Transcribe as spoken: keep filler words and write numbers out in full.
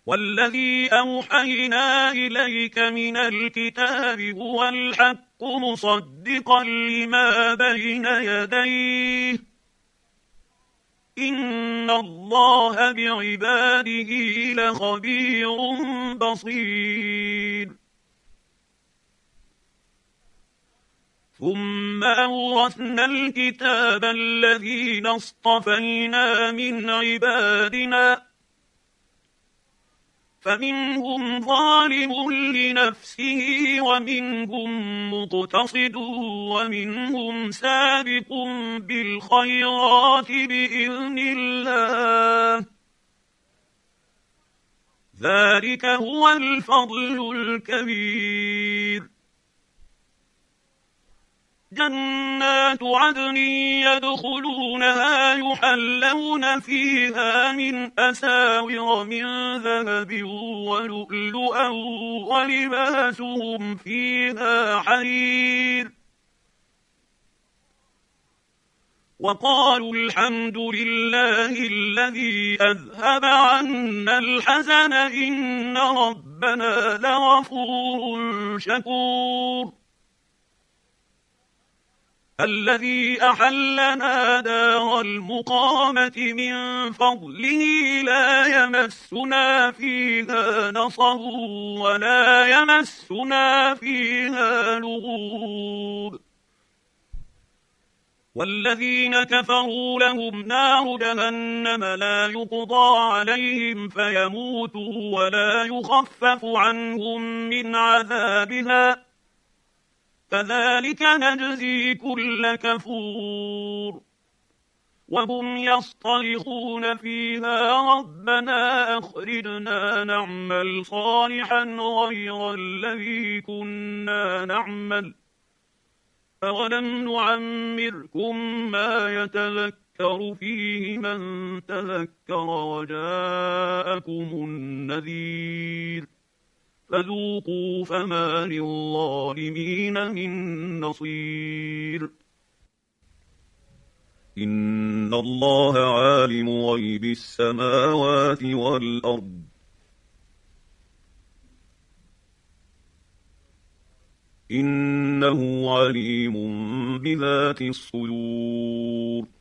والذي أوحينا إليك من الكتاب هو الحق مصدقا لما بين يديه إن الله بعباده لخبير بصير. ثم أورثنا الكتاب الذين اصطفينا من عبادنا فمنهم ظالم لنفسه ومنهم مقتصد ومنهم سابق بالخيرات بإذن الله ذلك هو الفضل الكبير. جنات عدن يدخلونها يحلون فيها من أساور من ذهب ولؤلؤا ولباسهم فيها حرير وقالوا الحمد لله الذي أذهب عنا الحزن إن ربنا لغفور شكور. الذي أحلنا دار المقامة من فضله لا يمسنا فيها نصب ولا يمسنا فيها لغوب. والذين كفروا لهم نار جهنم لا يقضى عليهم فيموتوا ولا يخفف عنهم من عذابها كذلك نجزي كل كفور. وهم يصطرخون فيها ربنا أخرجنا نعمل صالحا غير الذي كنا نعمل أولم نعمركم ما يتذكر فيه من تذكر وجاءكم النذير فذوقوا فما للظالمين من نصير. إن الله عالم غيب السماوات والأرض إنه عليم بذات الصدور.